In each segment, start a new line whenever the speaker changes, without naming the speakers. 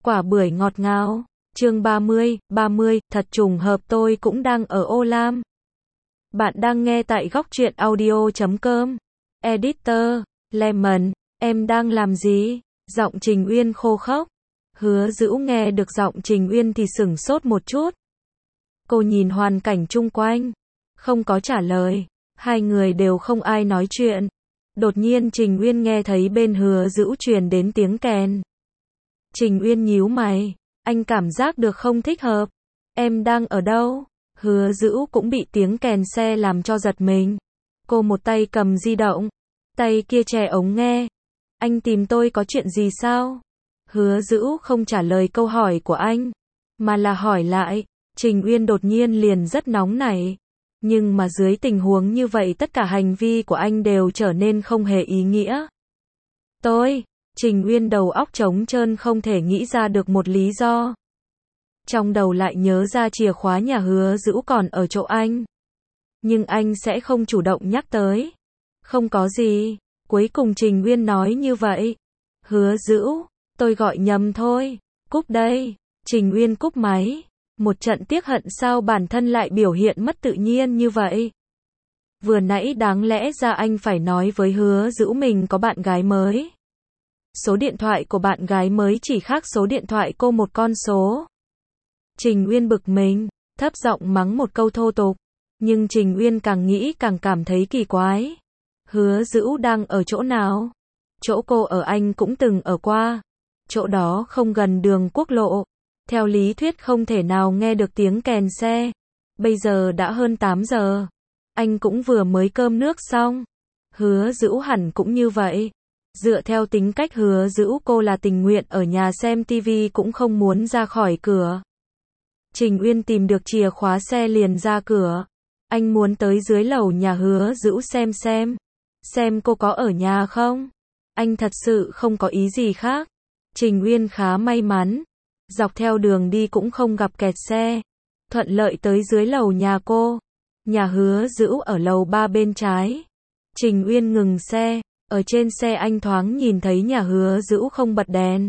Quả bưởi ngọt ngào. Chương 30, thật trùng hợp tôi cũng đang ở Ô Lam. Bạn đang nghe tại góc truyện audio.com. Editor, Lemon, em đang làm gì? Giọng Trình Uyên khô khốc. Hứa Dữu nghe được giọng Trình Uyên thì sửng sốt một chút. Cô nhìn hoàn cảnh chung quanh, không có trả lời. Hai người đều không ai nói chuyện. Đột nhiên Trình Uyên nghe thấy bên Hứa Dữu truyền đến tiếng kèn. Trình Uyên nhíu mày, anh cảm giác được không thích hợp. Em đang ở đâu? Hứa Dữu cũng bị tiếng kèn xe làm cho giật mình. Cô một tay cầm di động, tay kia chè ống nghe. Anh tìm tôi có chuyện gì sao? Hứa Dữu không trả lời câu hỏi của anh, mà là hỏi lại. Trình Uyên đột nhiên liền rất nóng nảy. Nhưng mà dưới tình huống như vậy tất cả hành vi của anh đều trở nên không hề ý nghĩa. Trình Uyên đầu óc trống trơn không thể nghĩ ra được một lý do. Trong đầu lại nhớ ra chìa khóa nhà Hứa Dữu còn ở chỗ anh. Nhưng anh sẽ không chủ động nhắc tới. Không có gì. Cuối cùng Trình Uyên nói như vậy. Hứa Dữu, tôi gọi nhầm thôi. Cúp đây. Trình Uyên cúp máy. Một trận tiếc hận sao bản thân lại biểu hiện mất tự nhiên như vậy. Vừa nãy đáng lẽ ra anh phải nói với Hứa Dữu mình có bạn gái mới. Số điện thoại của bạn gái mới chỉ khác số điện thoại cô một con số. Trình Uyên bực mình, thấp giọng mắng một câu thô tục. Nhưng Trình Uyên càng nghĩ càng cảm thấy kỳ quái. Hứa Dữu đang ở chỗ nào? Chỗ cô ở anh cũng từng ở qua. Chỗ đó không gần đường quốc lộ. Theo lý thuyết không thể nào nghe được tiếng kèn xe. Bây giờ đã hơn 8 giờ. Anh cũng vừa mới cơm nước xong. Hứa Dữu hẳn cũng như vậy. Dựa theo tính cách Hứa Dữu cô là tình nguyện ở nhà xem tivi cũng không muốn ra khỏi cửa. Trình Uyên tìm được chìa khóa xe liền ra cửa. Anh muốn tới dưới lầu nhà Hứa Dữu xem cô có ở nhà không. Anh thật sự không có ý gì khác. Trình Uyên khá may mắn. Dọc theo đường đi cũng không gặp kẹt xe. Thuận lợi tới dưới lầu nhà cô. Nhà Hứa Dữu ở lầu 3 bên trái. Trình Uyên ngừng xe. Ở trên xe anh thoáng nhìn thấy nhà Hứa Dữu không bật đèn.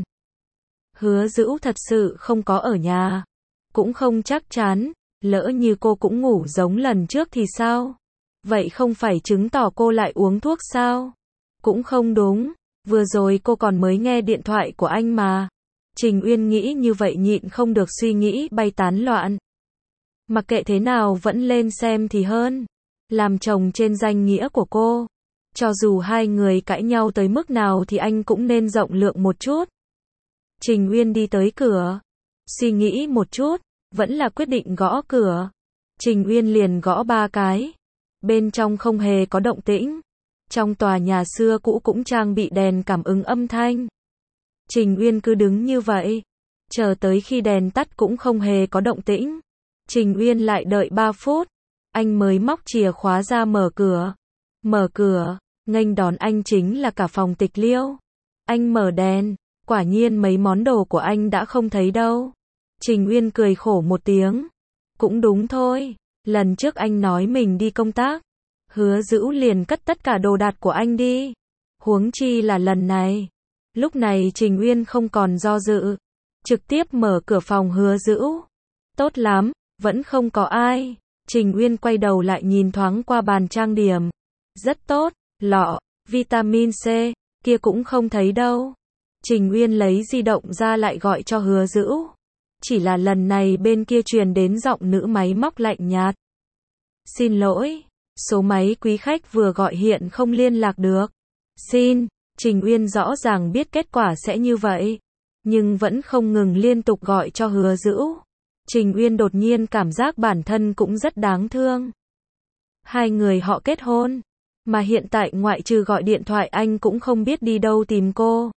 Hứa Dữu thật sự không có ở nhà. Cũng không chắc chắn. Lỡ như cô cũng ngủ giống lần trước thì sao? Vậy không phải chứng tỏ cô lại uống thuốc sao? Cũng không đúng. Vừa rồi cô còn mới nghe điện thoại của anh mà. Trình Uyên nghĩ như vậy nhịn không được suy nghĩ bay tán loạn. Mặc kệ thế nào vẫn lên xem thì hơn. Làm chồng trên danh nghĩa của cô. Cho dù hai người cãi nhau tới mức nào thì anh cũng nên rộng lượng một chút. Trình Uyên đi tới cửa. Suy nghĩ một chút, vẫn là quyết định gõ cửa. Trình Uyên liền gõ 3 cái. Bên trong không hề có động tĩnh. Trong tòa nhà xưa cũ cũng trang bị đèn cảm ứng âm thanh. Trình Uyên cứ đứng như vậy. Chờ tới khi đèn tắt cũng không hề có động tĩnh. Trình Uyên lại đợi 3 phút. Anh mới móc chìa khóa ra mở cửa. Mở cửa, nghênh đón anh chính là cả phòng tịch liêu. Anh mở đèn, quả nhiên mấy món đồ của anh đã không thấy đâu. Trình Uyên cười khổ một tiếng. Cũng đúng thôi, lần trước anh nói mình đi công tác. Hứa Dữu liền cất tất cả đồ đạc của anh đi. Huống chi là lần này. Lúc này Trình Uyên không còn do dự. Trực tiếp mở cửa phòng Hứa Dữu. Tốt lắm, vẫn không có ai. Trình Uyên quay đầu lại nhìn thoáng qua bàn trang điểm. Rất tốt, lọ, vitamin C, kia cũng không thấy đâu. Trình Uyên lấy di động ra lại gọi cho Hứa Dữu. Chỉ là lần này bên kia truyền đến giọng nữ máy móc lạnh nhạt. Xin lỗi, số máy quý khách vừa gọi hiện không liên lạc được. Xin, Trình Uyên rõ ràng biết kết quả sẽ như vậy. Nhưng vẫn không ngừng liên tục gọi cho Hứa Dữu. Trình Uyên đột nhiên cảm giác bản thân cũng rất đáng thương. Hai người họ kết hôn. Mà hiện tại ngoại trừ gọi điện thoại anh cũng không biết đi đâu tìm cô.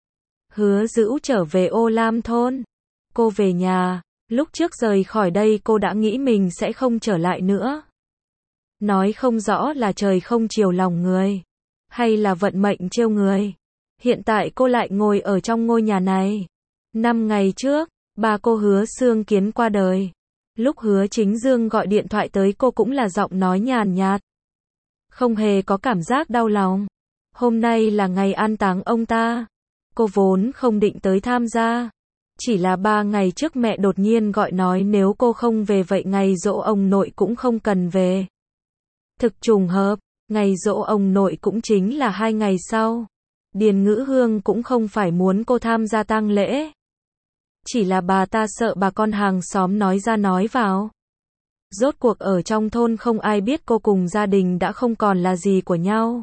Hứa Dữu trở về Ô Lam thôn. Cô về nhà. Lúc trước rời khỏi đây cô đã nghĩ mình sẽ không trở lại nữa. Nói không rõ là trời không chiều lòng người. Hay là vận mệnh trêu người. Hiện tại cô lại ngồi ở trong ngôi nhà này. 5 ngày trước, bà cô Hứa Sương Kiến qua đời. Lúc Hứa Chính Dương gọi điện thoại tới cô cũng là giọng nói nhàn nhạt. Không hề có cảm giác đau lòng. Hôm nay là ngày an táng ông ta. Cô vốn không định tới tham gia. Chỉ là 3 ngày trước mẹ đột nhiên gọi nói nếu cô không về vậy ngày giỗ ông nội cũng không cần về. Thực trùng hợp, ngày giỗ ông nội cũng chính là 2 ngày sau. Điền Ngữ Hương cũng không phải muốn cô tham gia tang lễ. Chỉ là bà ta sợ bà con hàng xóm nói ra nói vào. Rốt cuộc ở trong thôn không ai biết cô cùng gia đình đã không còn là gì của nhau.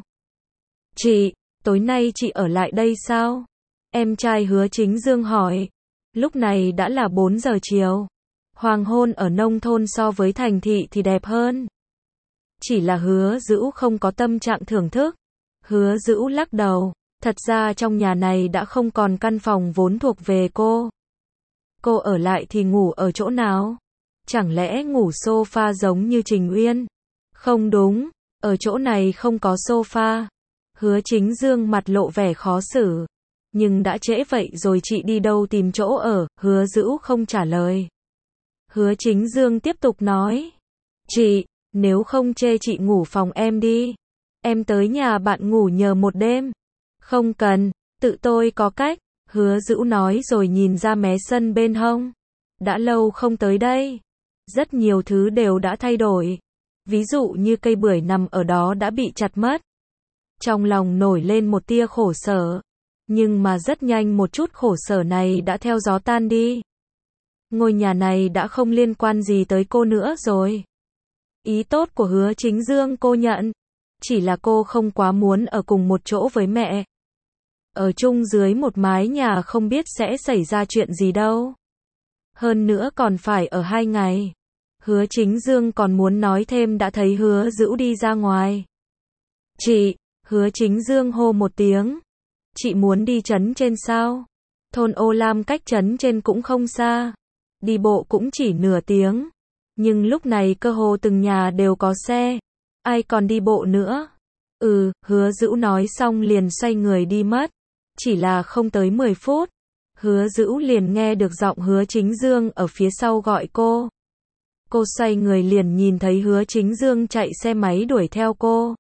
Chị, tối nay chị ở lại đây sao? Em trai Hứa Chính Dương hỏi. Lúc này đã là 4 giờ chiều. Hoàng hôn ở nông thôn so với thành thị thì đẹp hơn. Chỉ là Hứa Dữu không có tâm trạng thưởng thức. Hứa Dữu lắc đầu. Thật ra trong nhà này đã không còn căn phòng vốn thuộc về cô. Cô ở lại thì ngủ ở chỗ nào? Chẳng lẽ ngủ sofa giống như Trình Uyên? Không đúng, ở chỗ này không có sofa. Hứa Chính Dương mặt lộ vẻ khó xử. Nhưng đã trễ vậy rồi chị đi đâu tìm chỗ ở? Hứa Dữu không trả lời. Hứa Chính Dương tiếp tục nói. Chị, nếu không chê chị ngủ phòng em đi. Em tới nhà bạn ngủ nhờ một đêm. Không cần, tự tôi có cách. Hứa Dữu nói rồi nhìn ra mé sân bên hông. Đã lâu không tới đây. Rất nhiều thứ đều đã thay đổi. Ví dụ như cây bưởi nằm ở đó đã bị chặt mất. Trong lòng nổi lên một tia khổ sở. Nhưng mà rất nhanh một chút khổ sở này đã theo gió tan đi. Ngôi nhà này đã không liên quan gì tới cô nữa rồi. Ý tốt của Hứa Chính Dương cô nhận. Chỉ là cô không quá muốn ở cùng một chỗ với mẹ. Ở chung dưới một mái nhà không biết sẽ xảy ra chuyện gì đâu. Hơn nữa còn phải ở 2 ngày. Hứa Chính Dương còn muốn nói thêm đã thấy Hứa Dữu đi ra ngoài. Chị, Hứa Chính Dương hô một tiếng. Chị muốn đi trấn trên sao? Thôn Ô Lam cách trấn trên cũng không xa. Đi bộ cũng chỉ nửa tiếng. Nhưng lúc này cơ hồ từng nhà đều có xe. Ai còn đi bộ nữa? Hứa Dữu nói xong liền xoay người đi mất. Chỉ là không tới 10 phút. Hứa Dữu liền nghe được giọng Hứa Chính Dương ở phía sau gọi cô. Cô xoay người liền nhìn thấy Hứa Chính Dương chạy xe máy đuổi theo cô.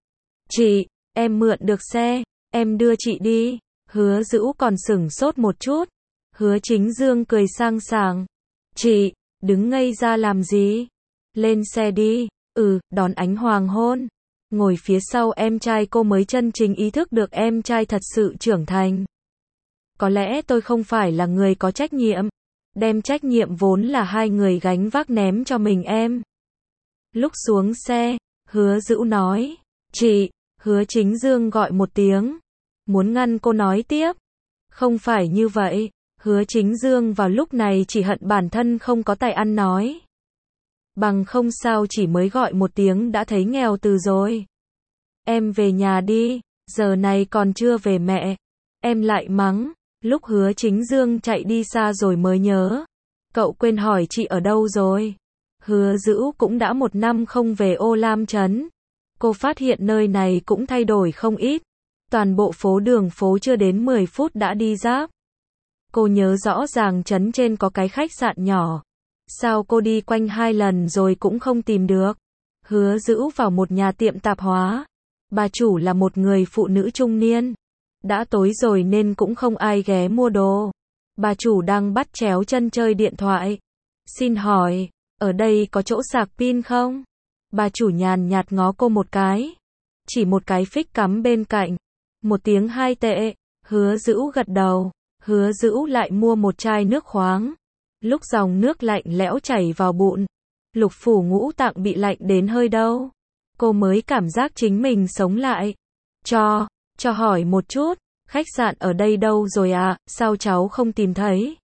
Chị, em mượn được xe, em đưa chị đi. Hứa Dữu còn sửng sốt một chút. Hứa Chính Dương cười sang sảng. Chị, đứng ngây ra làm gì? Lên xe đi. Đón ánh hoàng hôn. Ngồi phía sau em trai cô mới chân chính ý thức được em trai thật sự trưởng thành. Có lẽ tôi không phải là người có trách nhiệm. Đem trách nhiệm vốn là 2 người gánh vác ném cho mình em. Lúc xuống xe, Hứa Dữu nói. Chị, Hứa Chính Dương gọi một tiếng. Muốn ngăn cô nói tiếp. Không phải như vậy. Hứa Chính Dương vào lúc này chỉ hận bản thân không có tài ăn nói. Bằng không sao chỉ mới gọi một tiếng đã thấy nghèo từ rồi. Em về nhà đi, giờ này còn chưa về mẹ. Em lại mắng. Lúc Hứa Chính Dương chạy đi xa rồi mới nhớ. Cậu quên hỏi chị ở đâu rồi. Hứa Dữu cũng đã 1 năm không về Ô Lam trấn. Cô phát hiện nơi này cũng thay đổi không ít. Toàn bộ phố đường phố chưa đến 10 phút đã đi giáp. Cô nhớ rõ ràng trấn trên có cái khách sạn nhỏ. Sao cô đi quanh 2 lần rồi cũng không tìm được. Hứa Dữu vào một nhà tiệm tạp hóa. Bà chủ là một người phụ nữ trung niên. Đã tối rồi nên cũng không ai ghé mua đồ. Bà chủ đang bắt chéo chân chơi điện thoại. Xin hỏi, ở đây có chỗ sạc pin không? Bà chủ nhàn nhạt ngó cô một cái. Chỉ một cái phích cắm bên cạnh. 1 tiếng 2 tệ. Hứa Dữu gật đầu. Hứa Dữu lại mua một chai nước khoáng. Lúc dòng nước lạnh lẽo chảy vào bụng. Lục phủ ngũ tạng bị lạnh đến hơi đau. Cô mới cảm giác chính mình sống lại. Cho hỏi một chút, khách sạn ở đây đâu rồi à, sao cháu không tìm thấy?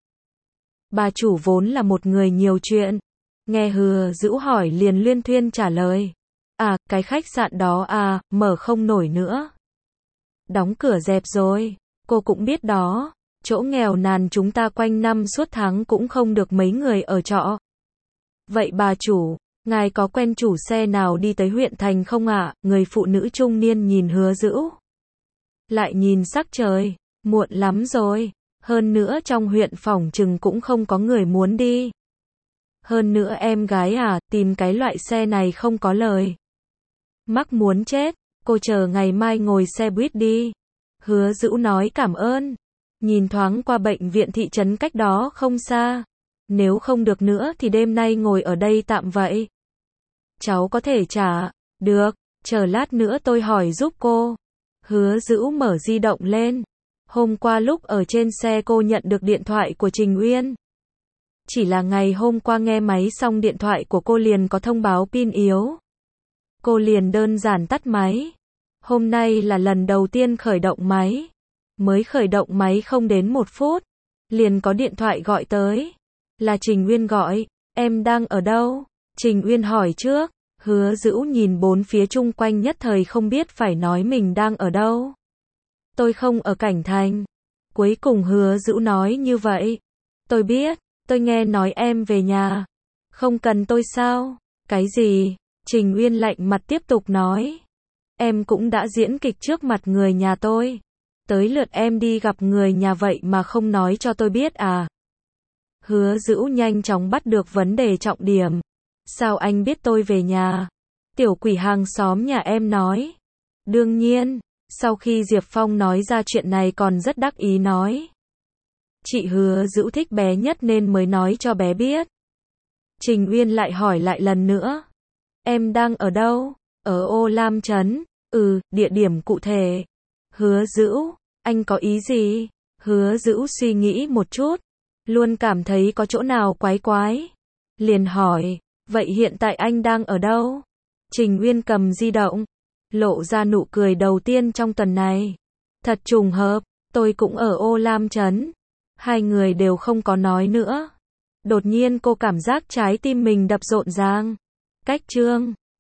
Bà chủ vốn là một người nhiều chuyện. Nghe Hứa Dữu hỏi liền luyên thuyên trả lời. Cái khách sạn đó mở không nổi nữa. Đóng cửa dẹp rồi, cô cũng biết đó. Chỗ nghèo nàn chúng ta quanh năm suốt tháng cũng không được mấy người ở trọ. Vậy bà chủ, ngài có quen chủ xe nào đi tới huyện thành không ạ? Người phụ nữ trung niên nhìn Hứa Dữu. Lại nhìn sắc trời, muộn lắm rồi. Hơn nữa trong huyện phỏng chừng cũng không có người muốn đi. Hơn nữa em gái tìm cái loại xe này không có lời. Mắc muốn chết, cô chờ ngày mai ngồi xe buýt đi. Hứa Dữu nói cảm ơn. nhìn thoáng qua bệnh viện thị trấn cách đó không xa. Nếu không được nữa thì đêm nay ngồi ở đây tạm vậy. Cháu có thể trả. Được, chờ lát nữa tôi hỏi giúp cô. Hứa Dữu mở di động lên. Hôm qua lúc ở trên xe cô nhận được điện thoại của Trình Uyên. Chỉ là ngày hôm qua nghe máy xong điện thoại của cô liền có thông báo pin yếu. Cô liền đơn giản tắt máy. Hôm nay là lần đầu tiên khởi động máy. Mới khởi động máy không đến 1 phút. Liền có điện thoại gọi tới. Là Trình Uyên gọi. Em đang ở đâu? Trình Uyên hỏi trước. Hứa Dữu nhìn bốn phía chung quanh nhất thời không biết phải nói mình đang ở đâu. Tôi không ở Cảnh Thành. Cuối cùng Hứa Dữu nói như vậy. Tôi biết, tôi nghe nói em về nhà. Không cần tôi sao? Cái gì? Trình Uyên lạnh mặt tiếp tục nói. Em cũng đã diễn kịch trước mặt người nhà tôi. Tới lượt em đi gặp người nhà vậy mà không nói cho tôi biết à? Hứa Dữu nhanh chóng bắt được vấn đề trọng điểm. Sao anh biết tôi về nhà? Tiểu quỷ hàng xóm nhà em nói. Đương nhiên, sau khi Diệp Phong nói ra chuyện này còn rất đắc ý nói. Chị Hứa Dữu thích bé nhất nên mới nói cho bé biết. Trình Uyên lại hỏi lại lần nữa. Em đang ở đâu? Ở Ô Lam Trấn. Địa điểm cụ thể. Hứa Dữu, anh có ý gì? Hứa Dữu suy nghĩ một chút. Luôn cảm thấy có chỗ nào quái quái. Liền hỏi, vậy hiện tại anh đang ở đâu? Trình Uyên cầm di động. Lộ ra nụ cười đầu tiên trong tuần này. Thật trùng hợp, tôi cũng ở Ô Lam Trấn. Hai người đều không có nói nữa. Đột nhiên cô cảm giác trái tim mình đập rộn ràng. Cách chương